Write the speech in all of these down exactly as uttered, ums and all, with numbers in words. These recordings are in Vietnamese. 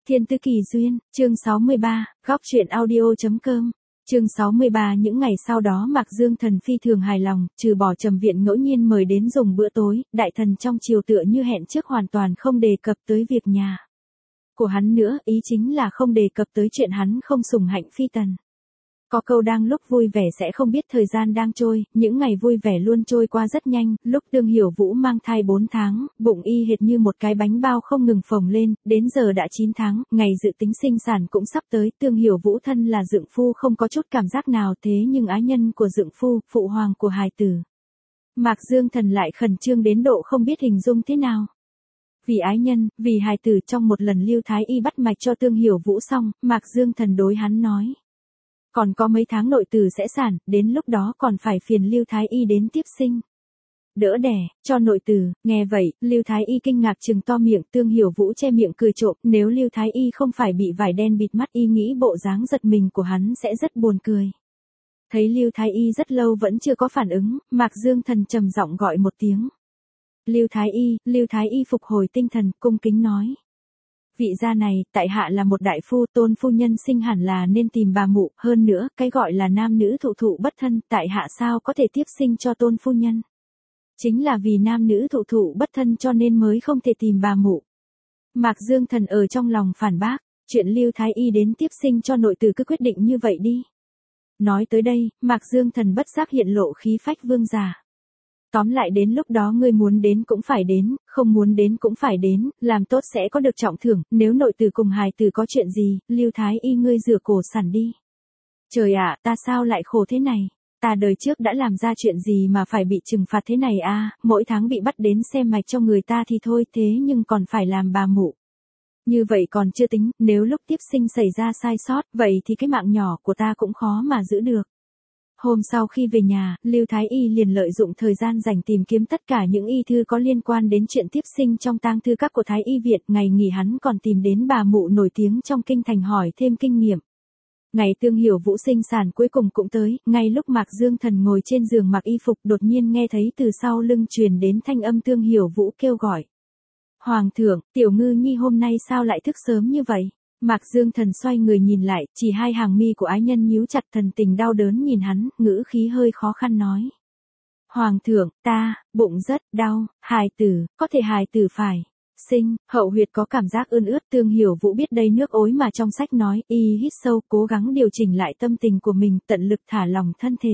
Thiên Tứ Kỳ Duyên, chương sáu mươi ba, góc truyện audio.com. Chương sáu mươi ba. Những ngày sau đó Mạc Dương Thần phi thường hài lòng, trừ bỏ Trầm Viện ngẫu nhiên mời đến dùng bữa tối, đại thần trong triều tựa như hẹn trước hoàn toàn không đề cập tới việc nhà của hắn nữa, ý chính là không đề cập tới chuyện hắn không sủng hạnh phi tần. Có câu đang lúc vui vẻ sẽ không biết thời gian đang trôi, những ngày vui vẻ luôn trôi qua rất nhanh, lúc Tương Hiểu Vũ mang thai bốn tháng, bụng y hệt như một cái bánh bao không ngừng phồng lên, đến giờ đã chín tháng, ngày dự tính sinh sản cũng sắp tới, Tương Hiểu Vũ thân là dượng phu không có chút cảm giác nào thế nhưng ái nhân của dượng phu, phụ hoàng của hài tử. Mạc Dương Thần lại khẩn trương đến độ không biết hình dung thế nào. Vì ái nhân, vì hài tử trong một lần Lưu Thái Y bắt mạch cho Tương Hiểu Vũ xong, Mạc Dương Thần đối hắn nói. Còn có mấy tháng nội tử sẽ sản, đến lúc đó còn phải phiền Lưu Thái Y đến tiếp sinh. Đỡ đẻ, cho nội tử, nghe vậy, Lưu Thái Y kinh ngạc trừng to miệng, Tương Hiểu Vũ che miệng cười trộm, nếu Lưu Thái Y không phải bị vải đen bịt mắt y nghĩ bộ dáng giật mình của hắn sẽ rất buồn cười. Thấy Lưu Thái Y rất lâu vẫn chưa có phản ứng, Mạc Dương Thần trầm giọng gọi một tiếng. Lưu Thái Y, Lưu Thái Y phục hồi tinh thần, cung kính nói. Vị gia này, tại hạ là một đại phu, Tôn phu nhân sinh hẳn là nên tìm bà mụ, hơn nữa, cái gọi là nam nữ thụ thụ bất thân, tại hạ sao có thể tiếp sinh cho Tôn phu nhân. Chính là vì nam nữ thụ thụ bất thân cho nên mới không thể tìm bà mụ. Mạc Dương Thần ở trong lòng phản bác, chuyện Lưu Thái Y đến tiếp sinh cho nội tử cứ quyết định như vậy đi. Nói tới đây, Mạc Dương Thần bất giác hiện lộ khí phách vương giả. Tóm lại đến lúc đó ngươi muốn đến cũng phải đến, không muốn đến cũng phải đến, làm tốt sẽ có được trọng thưởng, nếu nội tử cùng hài tử có chuyện gì, Lưu Thái Y ngươi rửa cổ sẵn đi. Trời ạ, ta sao lại khổ thế này? Ta đời trước đã làm ra chuyện gì mà phải bị trừng phạt thế này a? Mỗi tháng bị bắt đến xem mạch cho người ta thì thôi, thế nhưng còn phải làm bà mụ. Như vậy còn chưa tính, nếu lúc tiếp sinh xảy ra sai sót, vậy thì cái mạng nhỏ của ta cũng khó mà giữ được. Hôm sau khi về nhà, Lưu Thái Y liền lợi dụng thời gian rảnh tìm kiếm tất cả những y thư có liên quan đến chuyện tiếp sinh trong tang thư các của Thái Y Viện. Ngày nghỉ hắn còn tìm đến bà mụ nổi tiếng trong kinh thành hỏi thêm kinh nghiệm. Ngày Tương Hiểu Vũ sinh sản cuối cùng cũng tới, ngay lúc Mạc Dương Thần ngồi trên giường mặc y phục đột nhiên nghe thấy từ sau lưng truyền đến thanh âm Tương Hiểu Vũ kêu gọi. Hoàng thượng, tiểu ngư nhi hôm nay sao lại thức sớm như vậy? Mạc Dương Thần xoay người nhìn lại, chỉ hai hàng mi của ái nhân nhíu chặt, thần tình đau đớn nhìn hắn, ngữ khí hơi khó khăn nói. Hoàng thượng, ta, bụng rất đau, hài tử, có thể hài tử phải sinh, hậu huyệt có cảm giác ươn ướt. Tương Hiểu Vũ biết đây nước ối mà trong sách nói, y hít sâu, cố gắng điều chỉnh lại tâm tình của mình, tận lực thả lỏng thân thể.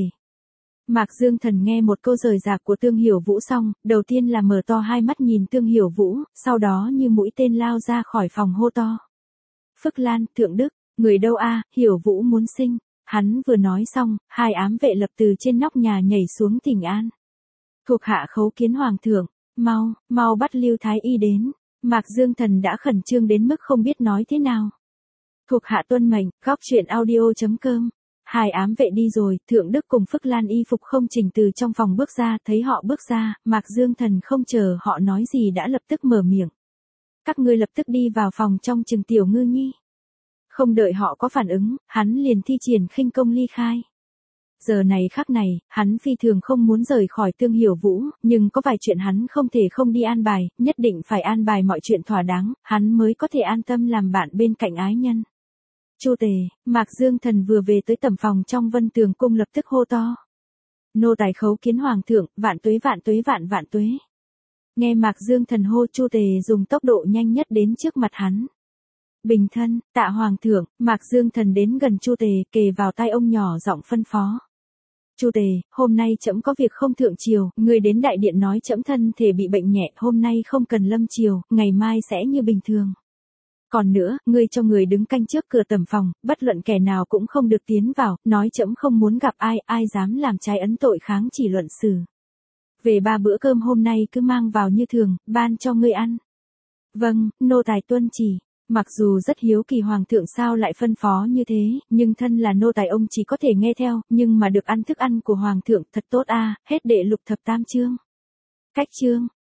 Mạc Dương Thần nghe một câu rời rạc của Tương Hiểu Vũ xong, đầu tiên là mở to hai mắt nhìn Tương Hiểu Vũ, sau đó như mũi tên lao ra khỏi phòng hô to. Phức Lan, Thượng Đức, người đâu a? Hiểu Vũ muốn sinh. Hắn vừa nói xong, hai ám vệ lập từ trên nóc nhà nhảy xuống thỉnh an. Thuộc hạ khấu kiến hoàng thượng, mau, mau bắt Lưu Thái Y đến. Mạc Dương Thần đã khẩn trương đến mức không biết nói thế nào. Thuộc hạ tuân mệnh, góc truyện audio.com. Hai ám vệ đi rồi, Thượng Đức cùng Phức Lan y phục không chỉnh từ trong phòng bước ra, thấy họ bước ra, Mạc Dương Thần không chờ họ nói gì đã lập tức mở miệng. Các ngươi lập tức đi vào phòng trong chừng tiểu ngư nhi. Không đợi họ có phản ứng, hắn liền thi triển khinh công ly khai. Giờ này khắc này, hắn phi thường không muốn rời khỏi Tương Hiểu Vũ, nhưng có vài chuyện hắn không thể không đi an bài, nhất định phải an bài mọi chuyện thỏa đáng, hắn mới có thể an tâm làm bạn bên cạnh ái nhân. Chu tề, Mạc Dương Thần vừa về tới tầm phòng trong Vân Tường cung lập tức hô to. Nô tài khấu kiến hoàng thượng, vạn tuế vạn tuế vạn vạn tuế. Nghe Mạc Dương Thần hô, Chu tề dùng tốc độ nhanh nhất đến trước mặt hắn. Bình thân, tạ hoàng thượng. Mạc Dương Thần đến gần Chu tề, kề vào tai ông nhỏ giọng phân phó. Chu tề, hôm nay trẫm có việc không thượng triều, người đến đại điện nói trẫm thân thể bị bệnh nhẹ, hôm nay không cần lâm triều, ngày mai sẽ như bình thường. Còn nữa, ngươi cho người đứng canh trước cửa tầm phòng, bất luận kẻ nào cũng không được tiến vào, nói trẫm không muốn gặp ai, ai dám làm trái ấn tội kháng chỉ luận xử. Về ba bữa cơm hôm nay cứ mang vào như thường, ban cho ngươi ăn. Vâng, nô tài tuân chỉ. Mặc dù rất hiếu kỳ hoàng thượng sao lại phân phó như thế, nhưng thân là nô tài ông chỉ có thể nghe theo, nhưng mà được ăn thức ăn của hoàng thượng thật tốt a, hết đệ lục thập tam chương. Cách chương,